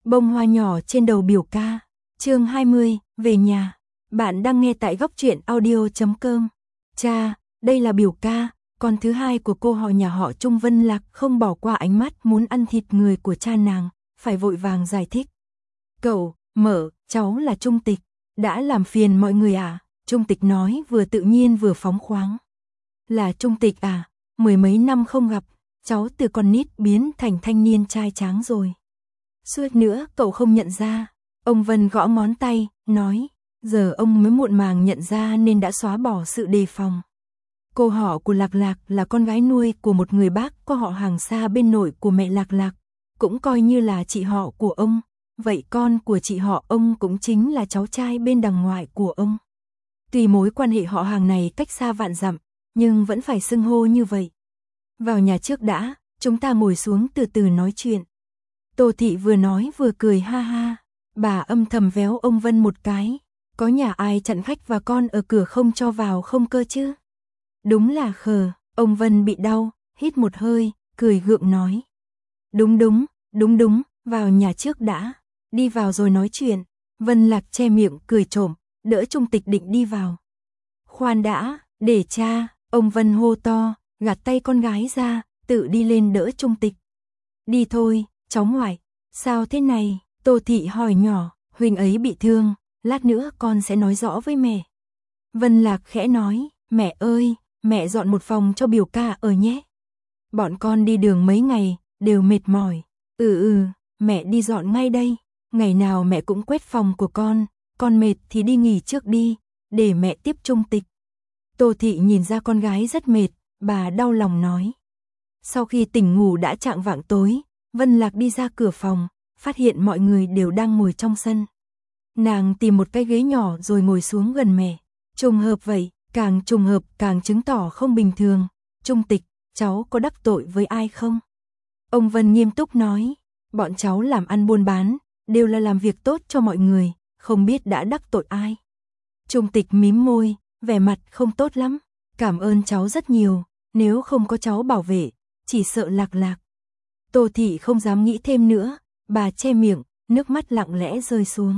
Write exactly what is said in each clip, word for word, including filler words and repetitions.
Bông hoa nhỏ trên đầu biểu ca. Chương hai mươi, về nhà. Bạn đang nghe tại góc truyện audio chấm com. Cha, đây là biểu ca, con thứ hai của cô họ nhà họ Trung. Vân Lạc không bỏ qua ánh mắt muốn ăn thịt người của cha nàng, phải vội vàng giải thích. Cậu, mở, cháu là Trung Tịch, đã làm phiền mọi người à? Trung Tịch nói vừa tự nhiên vừa phóng khoáng. Là Trung Tịch à, mười mấy năm không gặp, cháu từ con nít biến thành thanh niên trai tráng rồi. Suýt nữa cậu không nhận ra. Ông Vân gõ ngón tay, nói, giờ ông mới muộn màng nhận ra nên đã xóa bỏ sự đề phòng. Cô họ của Lạc Lạc là con gái nuôi của một người bác có họ hàng xa bên nội của mẹ Lạc Lạc, cũng coi như là chị họ của ông, vậy con của chị họ ông cũng chính là cháu trai bên đằng ngoại của ông. Tuy mối quan hệ họ hàng này cách xa vạn dặm, nhưng vẫn phải xưng hô như vậy. Vào nhà trước đã, chúng ta ngồi xuống từ từ nói chuyện. Tô Thị vừa nói vừa cười ha ha, bà âm thầm véo ông Vân một cái, có nhà ai chặn khách và con ở cửa không cho vào không cơ chứ? Đúng là khờ. Ông Vân bị đau, hít một hơi, cười gượng nói. Đúng đúng, đúng đúng, vào nhà trước đã, đi vào rồi nói chuyện. Vân Lạc che miệng cười trộm, đỡ Trung Tịch định đi vào. Khoan đã, để cha, ông Vân hô to, gạt tay con gái ra, tự đi lên đỡ Trung Tịch. Đi thôi, cháu ngoại, sao thế này? Tô Thị hỏi nhỏ, huynh ấy bị thương, lát nữa con sẽ nói rõ với mẹ. Vân Lạc khẽ nói, mẹ ơi, mẹ dọn một phòng cho biểu ca ở nhé. Bọn con đi đường mấy ngày, đều mệt mỏi. Ừ ừ, mẹ đi dọn ngay đây, ngày nào mẹ cũng quét phòng của con, con mệt thì đi nghỉ trước đi, để mẹ tiếp Trung Tịch. Tô Thị nhìn ra con gái rất mệt, bà đau lòng nói. Sau khi tỉnh ngủ đã chạng vạng tối, Vân Lạc đi ra cửa phòng, phát hiện mọi người đều đang ngồi trong sân. Nàng tìm một cái ghế nhỏ rồi ngồi xuống gần mẹ. Trùng hợp vậy, càng trùng hợp càng chứng tỏ không bình thường. Trung Tịch, cháu có đắc tội với ai không? Ông Vân nghiêm túc nói, bọn cháu làm ăn buôn bán, đều là làm việc tốt cho mọi người, không biết đã đắc tội ai. Trung Tịch mím môi, vẻ mặt không tốt lắm. Cảm ơn cháu rất nhiều, nếu không có cháu bảo vệ, chỉ sợ Lạc Lạc. Tô Thị không dám nghĩ thêm nữa, bà che miệng, nước mắt lặng lẽ rơi xuống.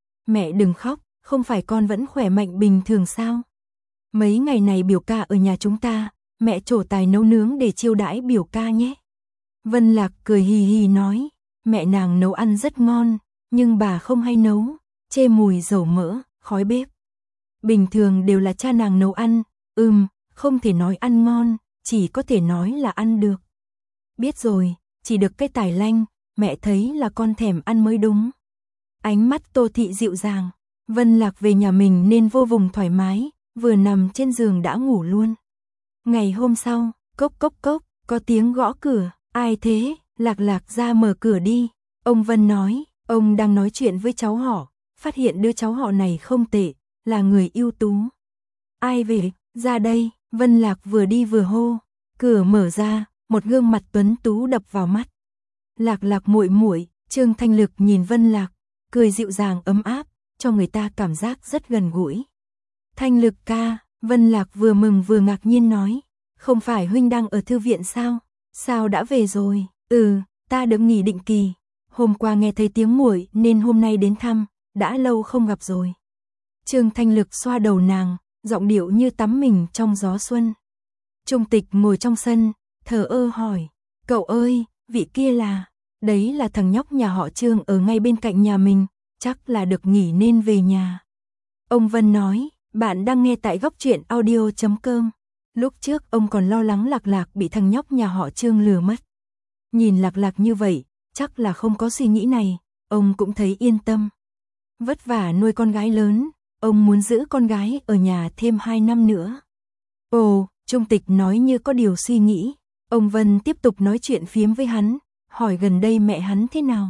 Mẹ đừng khóc, không phải con vẫn khỏe mạnh bình thường sao? Mấy ngày này biểu ca ở nhà chúng ta, mẹ trổ tài nấu nướng để chiêu đãi biểu ca nhé. Vân Lạc cười hì hì nói, mẹ nàng nấu ăn rất ngon, nhưng bà không hay nấu, chê mùi dầu mỡ, khói bếp. Bình thường đều là cha nàng nấu ăn, ừm, không thể nói ăn ngon, chỉ có thể nói là ăn được. Biết rồi, chỉ được cái tài lanh, mẹ thấy là con thèm ăn mới đúng. Ánh mắt Tô Thị dịu dàng, Vân Lạc về nhà mình nên vô vùng thoải mái, vừa nằm trên giường đã ngủ luôn. Ngày hôm sau, cốc cốc cốc, có tiếng gõ cửa, ai thế? Lạc Lạc ra mở cửa đi. Ông Vân nói, ông đang nói chuyện với cháu họ, phát hiện đứa cháu họ này không tệ, là người ưu tú. Ai về? Ra đây. Vân Lạc vừa đi vừa hô, cửa mở ra, một gương mặt tuấn tú đập vào mắt. Lạc Lạc muội muội. Trương Thanh Lực nhìn Vân Lạc, cười dịu dàng ấm áp, cho người ta cảm giác rất gần gũi. Thanh Lực ca. Vân Lạc vừa mừng vừa ngạc nhiên nói, không phải huynh đang ở thư viện sao? Sao đã về rồi? Ừ, ta được nghỉ định kỳ, hôm qua nghe thấy tiếng muội nên hôm nay đến thăm, đã lâu không gặp rồi. Trương Thanh Lực xoa đầu nàng, giọng điệu như tắm mình trong gió xuân. Trung Tịch ngồi trong sân, thờ ơ hỏi, cậu ơi, vị kia là, đấy là thằng nhóc nhà họ Trương ở ngay bên cạnh nhà mình, chắc là được nghỉ nên về nhà. Ông Vân nói, bạn đang nghe tại góc truyện audio chấm com. Lúc trước ông còn lo lắng Lạc Lạc bị thằng nhóc nhà họ Trương lừa mất. Nhìn Lạc Lạc như vậy, chắc là không có suy nghĩ này, ông cũng thấy yên tâm. Vất vả nuôi con gái lớn, ông muốn giữ con gái ở nhà thêm hai năm nữa. Ồ, Trung Tịch nói như có điều suy nghĩ. Ông Vân tiếp tục nói chuyện phiếm với hắn, hỏi gần đây mẹ hắn thế nào.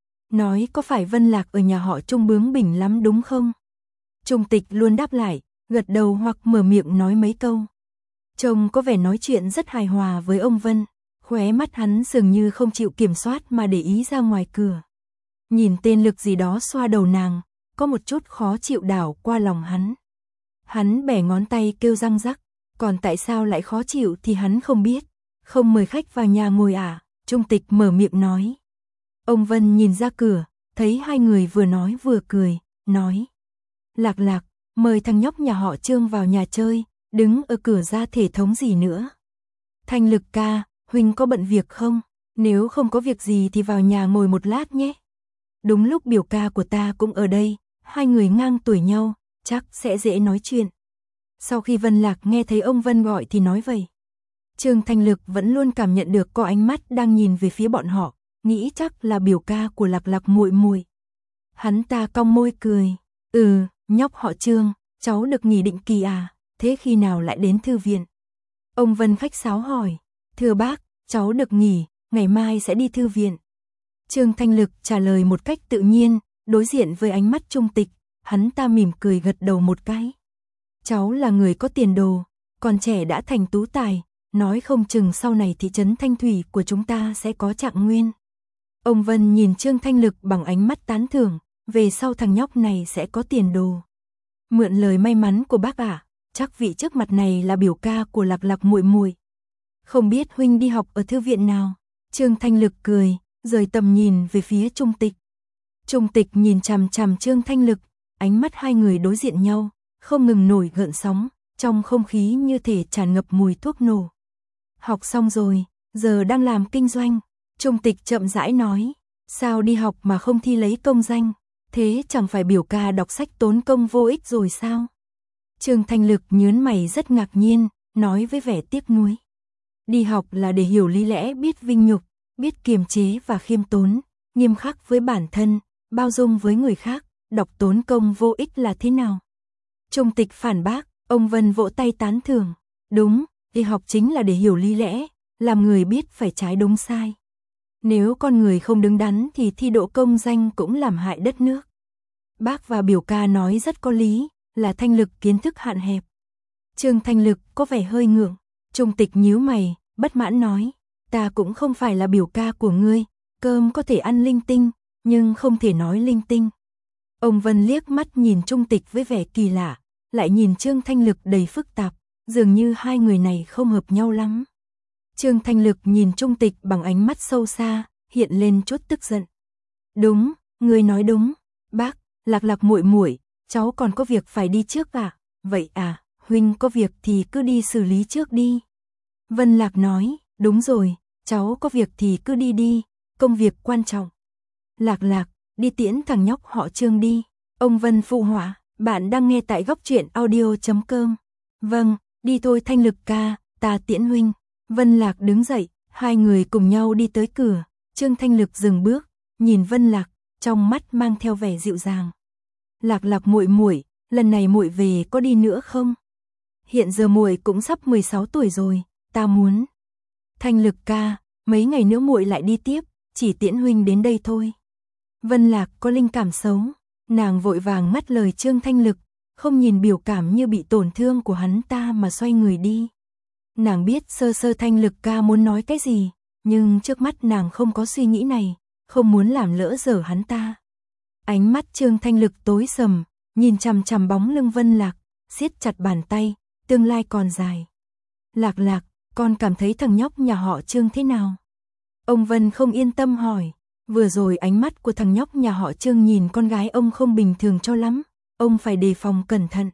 Nói có phải Vân Lạc ở nhà họ Trung bướng bỉnh lắm đúng không? Trung Tịch luôn đáp lại, gật đầu hoặc mở miệng nói mấy câu. Trông có vẻ nói chuyện rất hài hòa với ông Vân, khóe mắt hắn dường như không chịu kiểm soát mà để ý ra ngoài cửa. Nhìn tên Lực gì đó xoa đầu nàng, có một chút khó chịu đảo qua lòng hắn. Hắn bẻ ngón tay kêu răng rắc, còn tại sao lại khó chịu thì hắn không biết. Không mời khách vào nhà ngồi à? Trung Tịch mở miệng nói. Ông Vân nhìn ra cửa, thấy hai người vừa nói vừa cười, nói. Lạc Lạc, mời thằng nhóc nhà họ Trương vào nhà chơi, đứng ở cửa ra thể thống gì nữa. Thanh Lực ca, huynh có bận việc không? Nếu không có việc gì thì vào nhà ngồi một lát nhé. Đúng lúc biểu ca của ta cũng ở đây, hai người ngang tuổi nhau, chắc sẽ dễ nói chuyện. Sau khi Vân Lạc nghe thấy ông Vân gọi thì nói vậy. Trương Thanh Lực vẫn luôn cảm nhận được có ánh mắt đang nhìn về phía bọn họ, nghĩ chắc là biểu ca của Lạc Lạc muội muội. Hắn ta cong môi cười, "Ừ, nhóc họ Trương, cháu được nghỉ định kỳ à, thế khi nào lại đến thư viện?" Ông Vân khách sáo hỏi, "Thưa bác, cháu được nghỉ, ngày mai sẽ đi thư viện." Trương Thanh Lực trả lời một cách tự nhiên, đối diện với ánh mắt Trung Tịch, hắn ta mỉm cười gật đầu một cái. Cháu là người có tiền đồ, còn trẻ đã thành tú tài, nói không chừng sau này thị trấn Thanh Thủy của chúng ta sẽ có trạng nguyên. Ông Vân nhìn Trương Thanh Lực bằng ánh mắt tán thưởng, về sau thằng nhóc này sẽ có tiền đồ. Mượn lời may mắn của bác ạ, à, chắc vị trước mặt này là biểu ca của Lạc Lạc muội muội. Không biết huynh đi học ở thư viện nào? Trương Thanh Lực cười, rời tầm nhìn về phía Trung Tịch. Trung Tịch nhìn chằm chằm Trương Thanh Lực, ánh mắt hai người đối diện nhau, không ngừng nổi gợn sóng, trong không khí như thể tràn ngập mùi thuốc nổ. Học xong rồi, giờ đang làm kinh doanh. Trung Tịch chậm rãi nói, sao đi học mà không thi lấy công danh, thế chẳng phải biểu ca đọc sách tốn công vô ích rồi sao? Trương Thanh Lực nhớn mày rất ngạc nhiên, nói với vẻ tiếc nuối. Đi học là để hiểu lý lẽ, biết vinh nhục, biết kiềm chế và khiêm tốn, nghiêm khắc với bản thân, bao dung với người khác, đọc tốn công vô ích là thế nào? Trung Tịch phản bác, ông Vân vỗ tay tán thưởng, đúng, đi học chính là để hiểu lý lẽ, làm người biết phải trái đúng sai. Nếu con người không đứng đắn thì thi đỗ công danh cũng làm hại đất nước. Bác và biểu ca nói rất có lý, là Thanh Lực kiến thức hạn hẹp. Trương Thanh Lực có vẻ hơi ngượng, Trung Tịch nhíu mày, bất mãn nói, ta cũng không phải là biểu ca của ngươi, cơm có thể ăn linh tinh, nhưng không thể nói linh tinh. Ông Vân liếc mắt nhìn Trung Tịch với vẻ kỳ lạ, lại nhìn Trương Thanh Lực đầy phức tạp, dường như hai người này không hợp nhau lắm. Trương Thanh Lực nhìn Trung Tịch bằng ánh mắt sâu xa, hiện lên chút tức giận. Đúng, ngươi nói đúng, bác, Lạc Lạc muội muội, cháu còn có việc phải đi trước à? Vậy à, huynh có việc thì cứ đi xử lý trước đi. Vân Lạc nói, đúng rồi, cháu có việc thì cứ đi đi, công việc quan trọng. Lạc Lạc, đi tiễn thằng nhóc họ Trương đi. Ông Vân phụ họa, bạn đang nghe tại góc truyện audio chấm com. Vâng, đi thôi Thanh Lực ca, ta tiễn huynh. Vân Lạc đứng dậy, hai người cùng nhau đi tới cửa. Trương Thanh Lực dừng bước, nhìn Vân Lạc, trong mắt mang theo vẻ dịu dàng. Lạc Lạc muội muội, lần này muội về có đi nữa không? Hiện giờ muội cũng sắp mười sáu tuổi rồi, ta muốn. Thanh Lực ca, mấy ngày nữa muội lại đi tiếp, chỉ tiễn huynh đến đây thôi. Vân Lạc có linh cảm xấu, nàng vội vàng ngắt lời Trương Thanh Lực, không nhìn biểu cảm như bị tổn thương của hắn ta mà xoay người đi. Nàng biết sơ sơ Thanh Lực ca muốn nói cái gì, nhưng trước mắt nàng không có suy nghĩ này, không muốn làm lỡ dở hắn ta. Ánh mắt Trương Thanh Lực tối sầm, nhìn chằm chằm bóng lưng Vân Lạc, siết chặt bàn tay, tương lai còn dài. Lạc Lạc, con cảm thấy thằng nhóc nhà họ Trương thế nào? Ông Vân không yên tâm hỏi, vừa rồi ánh mắt của thằng nhóc nhà họ Trương nhìn con gái ông không bình thường cho lắm, ông phải đề phòng cẩn thận.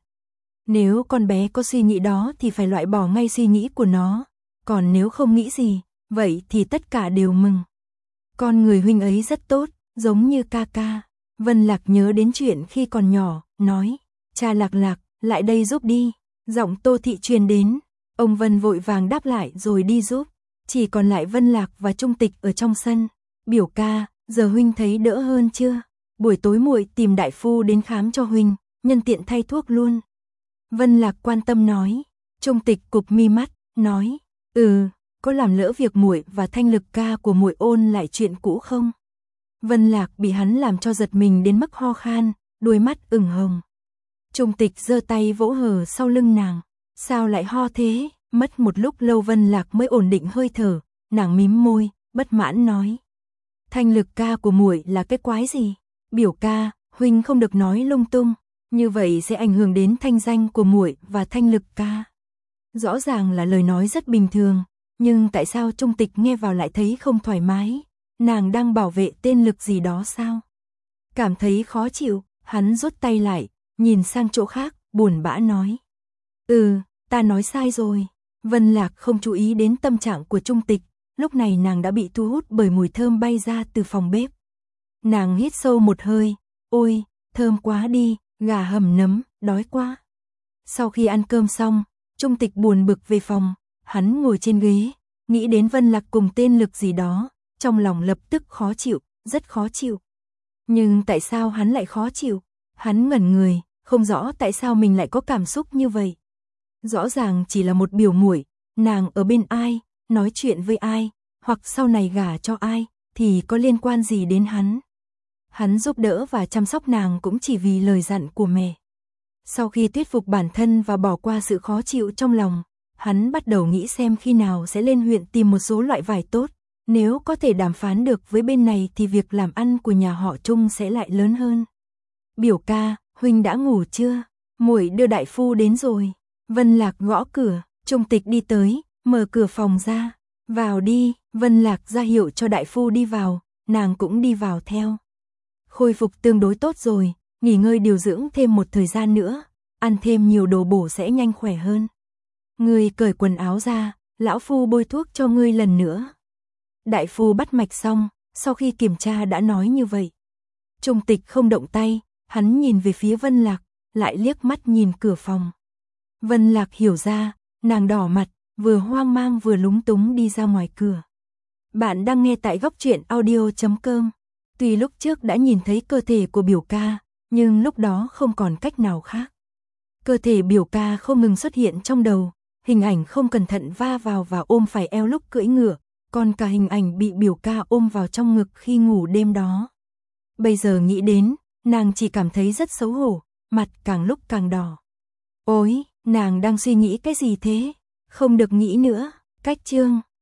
Nếu con bé có suy nghĩ đó thì phải loại bỏ ngay suy nghĩ của nó, còn nếu không nghĩ gì, vậy thì tất cả đều mừng. Con người huynh ấy rất tốt, giống như ca ca. Vân Lạc nhớ đến chuyện khi còn nhỏ, nói, cha Lạc Lạc, lại đây giúp đi. Giọng Tô Thị truyền đến, ông Vân vội vàng đáp lại rồi đi giúp. Chỉ còn lại Vân Lạc và Trung Tịch ở trong sân. Biểu ca, giờ huynh thấy đỡ hơn chưa? Buổi tối muội tìm đại phu đến khám cho huynh, nhân tiện thay thuốc luôn. Vân Lạc quan tâm nói. Trung Tịch cụp mi mắt, nói, ừ, có làm lỡ việc muội và Thanh Lực ca của muội ôn lại chuyện cũ không? Vân Lạc bị hắn làm cho giật mình đến mức ho khan, đôi mắt ửng hồng. Trung Tịch giơ tay vỗ hờ sau lưng nàng, sao lại ho thế? Mất một lúc lâu Vân Lạc mới ổn định hơi thở, nàng mím môi, bất mãn nói. Thanh Lực ca của muội là cái quái gì? Biểu ca, huynh không được nói lung tung, như vậy sẽ ảnh hưởng đến thanh danh của muội và Thanh Lực ca. Rõ ràng là lời nói rất bình thường, nhưng tại sao Trung Tịch nghe vào lại thấy không thoải mái? Nàng đang bảo vệ tên Lực gì đó sao? Cảm thấy khó chịu, hắn rút tay lại, nhìn sang chỗ khác, buồn bã nói. Ừ, ta nói sai rồi. Vân Lạc không chú ý đến tâm trạng của Trung Tịch, lúc này nàng đã bị thu hút bởi mùi thơm bay ra từ phòng bếp. Nàng hít sâu một hơi, ôi, thơm quá đi, gà hầm nấm, đói quá. Sau khi ăn cơm xong, Trung Tịch buồn bực về phòng, hắn ngồi trên ghế, nghĩ đến Vân Lạc cùng tên Lực gì đó, trong lòng lập tức khó chịu, rất khó chịu. Nhưng tại sao hắn lại khó chịu? Hắn ngẩn người, không rõ tại sao mình lại có cảm xúc như vậy. Rõ ràng chỉ là một biểu muội, nàng ở bên ai, nói chuyện với ai, hoặc sau này gả cho ai, thì có liên quan gì đến hắn. Hắn giúp đỡ và chăm sóc nàng cũng chỉ vì lời dặn của mẹ. Sau khi thuyết phục bản thân và bỏ qua sự khó chịu trong lòng, hắn bắt đầu nghĩ xem khi nào sẽ lên huyện tìm một số loại vải tốt. Nếu có thể đàm phán được với bên này thì việc làm ăn của nhà họ Trung sẽ lại lớn hơn. Biểu ca, huynh đã ngủ chưa? Muội đưa đại phu đến rồi. Vân Lạc gõ cửa, Trung Tịch đi tới, mở cửa phòng ra. Vào đi, Vân Lạc ra hiệu cho đại phu đi vào, nàng cũng đi vào theo. Khôi phục tương đối tốt rồi, nghỉ ngơi điều dưỡng thêm một thời gian nữa, ăn thêm nhiều đồ bổ sẽ nhanh khỏe hơn. Ngươi cởi quần áo ra, lão phu bôi thuốc cho ngươi lần nữa. Đại phu bắt mạch xong, sau khi kiểm tra đã nói như vậy. Trung Tịch không động tay, hắn nhìn về phía Vân Lạc, lại liếc mắt nhìn cửa phòng. Vân Lạc hiểu ra, nàng đỏ mặt, vừa hoang mang vừa lúng túng đi ra ngoài cửa. Bạn đang nghe tại góc truyện audio chấm com. Tuy lúc trước đã nhìn thấy cơ thể của biểu ca, nhưng lúc đó không còn cách nào khác. Cơ thể biểu ca không ngừng xuất hiện trong đầu, hình ảnh không cẩn thận va vào và ôm phải eo lúc cưỡi ngựa, còn cả hình ảnh bị biểu ca ôm vào trong ngực khi ngủ đêm đó. Bây giờ nghĩ đến, nàng chỉ cảm thấy rất xấu hổ, mặt càng lúc càng đỏ. Ôi, nàng đang suy nghĩ cái gì thế? Không được nghĩ nữa, cách chương.